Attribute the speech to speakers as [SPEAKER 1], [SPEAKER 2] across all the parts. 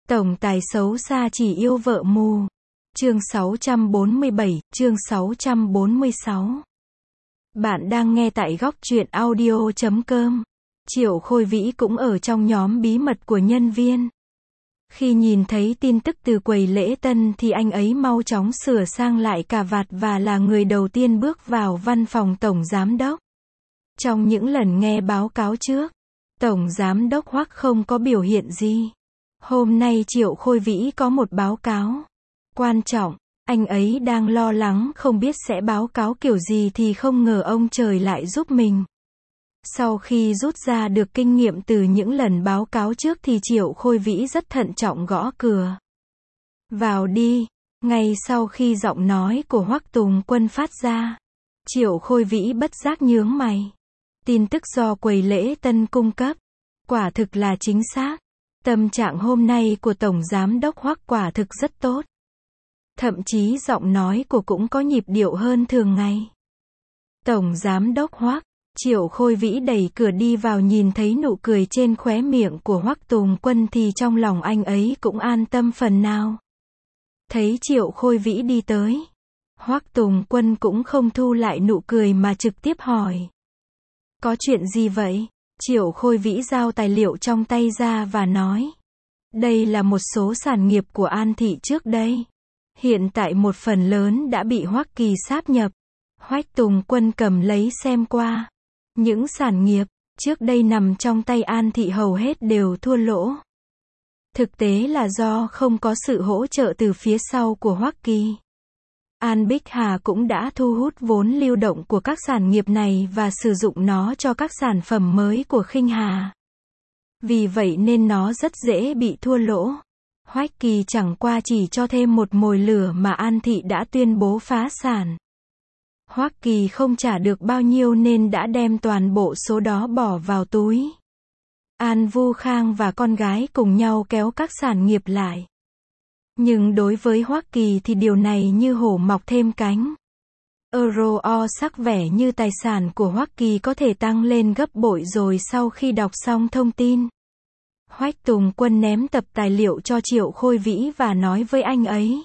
[SPEAKER 1] Tổng tài xấu xa chỉ yêu vợ mù. Chương 647, chương 646. Bạn đang nghe tại góc truyện audio.com. Triệu Khôi Vĩ cũng ở trong nhóm bí mật của nhân viên. Khi nhìn thấy tin tức từ quầy lễ tân thì anh ấy mau chóng sửa sang lại cà vạt và là người đầu tiên bước vào văn phòng Tổng Giám đốc. Trong những lần nghe báo cáo trước, Tổng Giám đốc Hoắc không có biểu hiện gì. Hôm nay Triệu Khôi Vĩ có một báo cáo quan trọng, anh ấy đang lo lắng không biết sẽ báo cáo kiểu gì thì không ngờ ông trời lại giúp mình. Sau khi rút ra được kinh nghiệm từ những lần báo cáo trước thì Triệu Khôi Vĩ rất thận trọng gõ cửa. Vào đi. Ngay sau khi giọng nói của Hoắc Tùng Quân phát ra, Triệu Khôi Vĩ bất giác nhướng mày. Tin tức do quầy lễ tân cung cấp, quả thực là chính xác. Tâm trạng hôm nay của Tổng Giám đốc Hoắc quả thực rất tốt. Thậm chí giọng nói của cũng có nhịp điệu hơn thường ngày. Tổng Giám đốc Hoắc. Triệu Khôi Vĩ đẩy cửa đi vào, nhìn thấy nụ cười trên khóe miệng của Hoắc Tùng Quân thì trong lòng anh ấy cũng an tâm phần nào. Thấy Triệu Khôi Vĩ đi tới, Hoắc Tùng Quân cũng không thu lại nụ cười mà trực tiếp hỏi. Có chuyện gì vậy? Triệu Khôi Vĩ giao tài liệu trong tay ra và nói. Đây là một số sản nghiệp của An Thị trước đây. Hiện tại một phần lớn đã bị Hoắc Kỳ sáp nhập. Hoắc Tùng Quân cầm lấy xem qua. Những sản nghiệp trước đây nằm trong tay An Thị hầu hết đều thua lỗ. Thực tế là do không có sự hỗ trợ từ phía sau của Hoắc Kỳ. An Bích Hà cũng đã thu hút vốn lưu động của các sản nghiệp này và sử dụng nó cho các sản phẩm mới của Khinh Hà. Vì vậy nên nó rất dễ bị thua lỗ. Hoắc Kỳ chẳng qua chỉ cho thêm một mồi lửa mà An Thị đã tuyên bố phá sản. Hoắc Kỳ không trả được bao nhiêu nên đã đem toàn bộ số đó bỏ vào túi. An Vu Khang và con gái cùng nhau kéo các sản nghiệp lại. Nhưng đối với Hoắc Kỳ thì điều này như hổ mọc thêm cánh. Euro sắc vẻ như tài sản của Hoắc Kỳ có thể tăng lên gấp bội rồi. Sau khi đọc xong thông tin, Hoắc Tùng Quân ném tập tài liệu cho Triệu Khôi Vĩ và nói với anh ấy.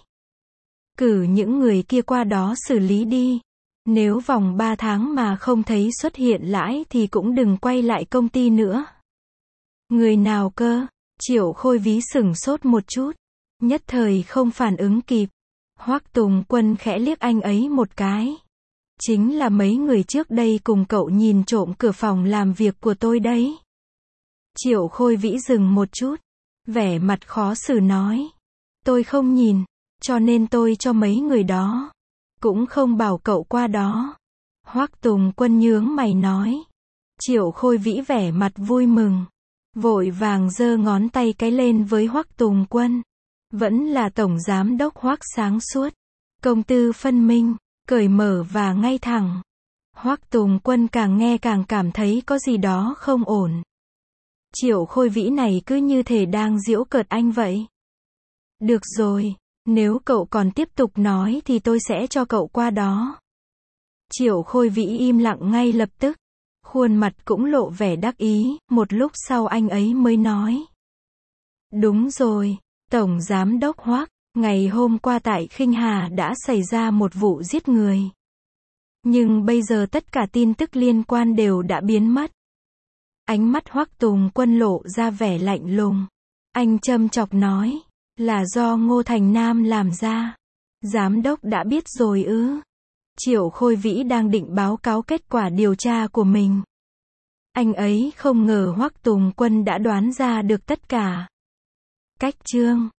[SPEAKER 1] Cử những người kia qua đó xử lý đi. Nếu vòng 3 tháng mà không thấy xuất hiện lãi thì cũng đừng quay lại công ty nữa. Người nào cơ? Triệu Khôi Vĩ sửng sốt một chút. Nhất thời không phản ứng kịp. Hoắc Tùng Quân khẽ liếc anh ấy một cái. Chính là mấy người trước đây cùng cậu nhìn trộm cửa phòng làm việc của tôi đấy. Triệu Khôi Vĩ dừng một chút. Vẻ mặt khó xử nói. Tôi không nhìn, cho nên tôi cho mấy người đó. Cũng không bảo cậu qua đó. Hoắc Tùng Quân nhướng mày nói. Triệu Khôi Vĩ vẻ mặt vui mừng. Vội vàng giơ ngón tay cái lên với Hoắc Tùng Quân. Vẫn là Tổng Giám đốc Hoắc sáng suốt. Công tư phân minh, cởi mở và ngay thẳng. Hoắc Tùng Quân càng nghe càng cảm thấy có gì đó không ổn. Triệu Khôi Vĩ này cứ như thể đang giễu cợt anh vậy. Được rồi, nếu cậu còn tiếp tục nói thì tôi sẽ cho cậu qua đó. Triệu Khôi Vĩ im lặng ngay lập tức. Khuôn mặt cũng lộ vẻ đắc ý, một lúc sau anh ấy mới nói. Đúng rồi, Tổng Giám đốc Hoắc, ngày hôm qua tại Khinh Hà đã xảy ra một vụ giết người. Nhưng bây giờ tất cả tin tức liên quan đều đã biến mất. Ánh mắt Hoắc Tùng Quân lộ ra vẻ lạnh lùng. Anh châm chọc nói. Là do Ngô Thành Nam làm ra. Giám đốc đã biết rồi ư? Triệu Khôi Vĩ đang định báo cáo kết quả điều tra của mình. Anh ấy không ngờ Hoắc Tùng Quân đã đoán ra được tất cả. Cách chương